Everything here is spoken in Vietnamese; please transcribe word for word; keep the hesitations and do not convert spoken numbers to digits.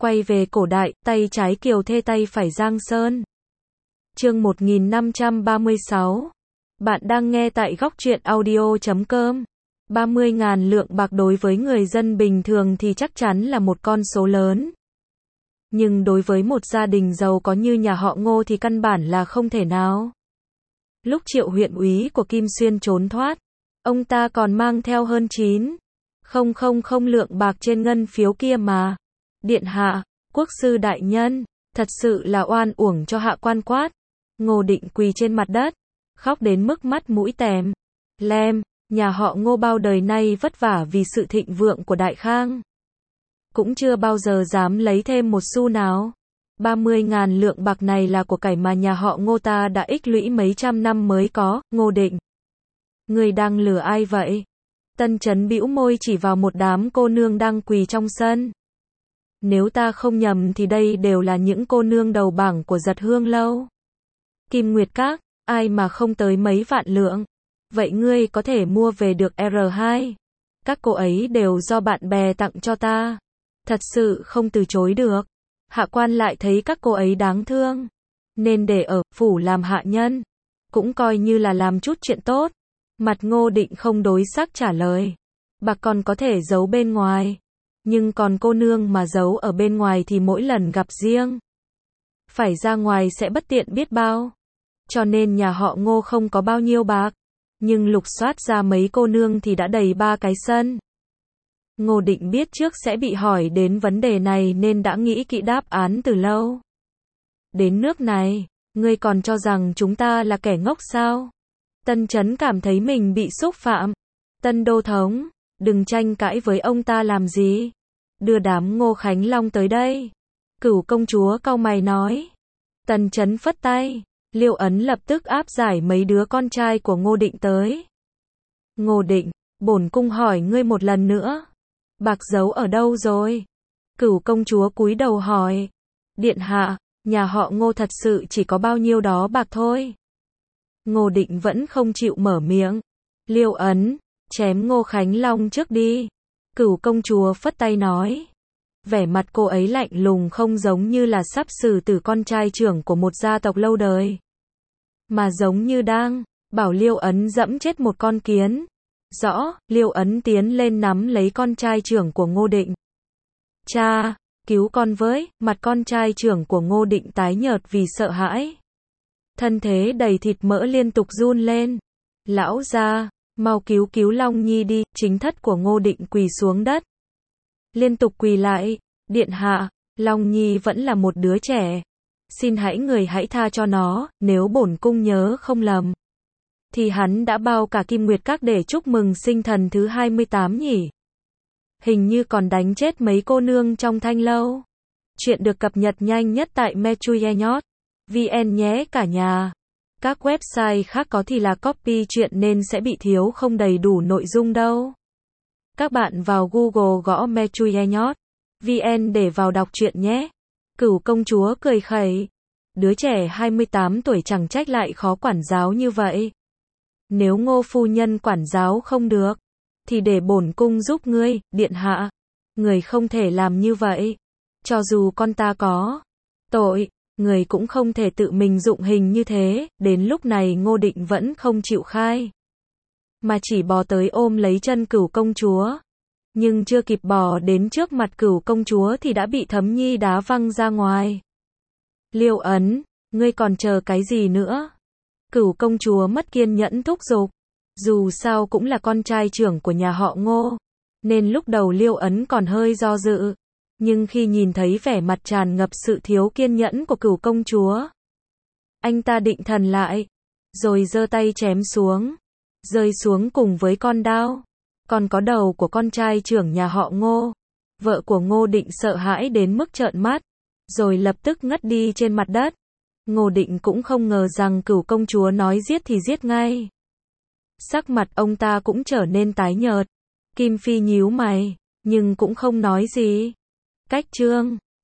Quay về cổ đại, tay trái Kiều Thê tay phải Giang Sơn. Chương một nghìn năm trăm ba mươi sáu. Bạn đang nghe tại góc truyện audio chấm com. ba mươi ngàn lượng bạc đối với người dân bình thường thì chắc chắn là một con số lớn. Nhưng đối với một gia đình giàu có như nhà họ Ngô thì căn bản là không thể nào. Lúc Triệu huyện úy của Kim Xuyên trốn thoát, ông ta còn mang theo hơn chín không không không lượng bạc trên ngân phiếu kia mà. Điện hạ, quốc sư đại nhân, thật sự là oan uổng cho hạ quan quát. Ngô Định quỳ trên mặt đất, khóc đến mức mắt mũi tèm lem. Nhà họ Ngô bao đời nay vất vả vì sự thịnh vượng của Đại Khang, cũng chưa bao giờ dám lấy thêm một xu nào. ba mươi ngàn lượng bạc này là của cải mà nhà họ Ngô ta đã ích lũy mấy trăm năm mới có. Ngô Định, người đang lừa ai vậy? Tân Chấn bĩu môi chỉ vào một đám cô nương đang quỳ trong sân. Nếu ta không nhầm thì đây đều là những cô nương đầu bảng của Giật Hương Lâu, Kim Nguyệt Các, ai mà không tới mấy vạn lượng. Vậy ngươi có thể mua về được R hai. Các cô ấy đều do bạn bè tặng cho ta. Thật sự không từ chối được. Hạ quan lại thấy các cô ấy đáng thương, nên để ở phủ làm hạ nhân, cũng coi như là làm chút chuyện tốt. Mặt Ngô Định không đối sắc trả lời. Bạc còn có thể giấu bên ngoài, nhưng còn cô nương mà giấu ở bên ngoài thì mỗi lần gặp riêng, phải ra ngoài sẽ bất tiện biết bao. Cho nên nhà họ Ngô không có bao nhiêu bạc, nhưng lục soát ra mấy cô nương thì đã đầy ba cái sân. Ngô Định biết trước sẽ bị hỏi đến vấn đề này nên đã nghĩ kỹ đáp án từ lâu. Đến nước này, ngươi còn cho rằng chúng ta là kẻ ngốc sao? Tân Chấn cảm thấy mình bị xúc phạm. Tân Đô Thống, đừng tranh cãi với ông ta làm gì. Đưa đám Ngô Khánh Long tới đây. Cửu công chúa cau mày nói. Tân Chấn phất tay. Liêu Ấn lập tức áp giải mấy đứa con trai của Ngô Định tới. Ngô Định, bổn cung hỏi ngươi một lần nữa. Bạc giấu ở đâu rồi? Cửu công chúa cúi đầu hỏi. Điện hạ, nhà họ Ngô thật sự chỉ có bao nhiêu đó bạc thôi. Ngô Định vẫn không chịu mở miệng. Liêu Ấn, chém Ngô Khánh Long trước đi. Cửu công chúa phất tay nói. Vẻ mặt cô ấy lạnh lùng không giống như là sắp xử tử con trai trưởng của một gia tộc lâu đời, mà giống như đang bảo Liêu Ấn dẫm chết một con kiến. Rõ, Liêu Ấn tiến lên nắm lấy con trai trưởng của Ngô Định. Cha, cứu con với. Mặt con trai trưởng của Ngô Định tái nhợt vì sợ hãi, thân thế đầy thịt mỡ liên tục run lên. Lão gia, mau cứu cứu Long Nhi đi. Chính thất của Ngô Định quỳ xuống đất, liên tục quỳ lại. Điện hạ, Long Nhi vẫn là một đứa trẻ, xin hãy người hãy tha cho nó. Nếu bổn cung nhớ không lầm thì hắn đã bao cả Kim Nguyệt Các để chúc mừng sinh thần thứ hai mươi tám nhỉ. Hình như còn đánh chết mấy cô nương trong Thanh Lâu. Chuyện được cập nhật nhanh nhất tại mechuyenyot chấm vn nhé cả nhà. Các website khác có thì là copy chuyện nên sẽ bị thiếu không đầy đủ nội dung đâu. Các bạn vào Google gõ mechuyenyot chấm vn để vào đọc truyện nhé. Cửu công chúa cười khẩy. Đứa trẻ hai mươi tám tuổi chẳng trách lại khó quản giáo như vậy. Nếu Ngô phu nhân quản giáo không được, thì để bổn cung giúp ngươi. Điện hạ, người không thể làm như vậy. Cho dù con ta có tội, người cũng không thể tự mình dụng hình như thế. Đến lúc này Ngô Định vẫn không chịu khai, mà chỉ bò tới ôm lấy chân Cửu công chúa. Nhưng chưa kịp bò đến trước mặt Cửu công chúa thì đã bị Thấm Nhi đá văng ra ngoài. Liêu Ấn, ngươi còn chờ cái gì nữa? Cửu công chúa mất kiên nhẫn thúc giục. Dù sao cũng là con trai trưởng của nhà họ Ngô, nên lúc đầu Liêu Ấn còn hơi do dự. Nhưng khi nhìn thấy vẻ mặt tràn ngập sự thiếu kiên nhẫn của Cửu công chúa, anh ta định thần lại, rồi giơ tay chém xuống, rơi xuống cùng với con đao. Còn có đầu của con trai trưởng nhà họ Ngô. Vợ của Ngô Định sợ hãi đến mức trợn mắt, rồi lập tức ngất đi trên mặt đất. Ngô Định cũng không ngờ rằng Cửu công chúa nói giết thì giết ngay. Sắc mặt ông ta cũng trở nên tái nhợt. Kim Phi nhíu mày, nhưng cũng không nói gì. Cách chương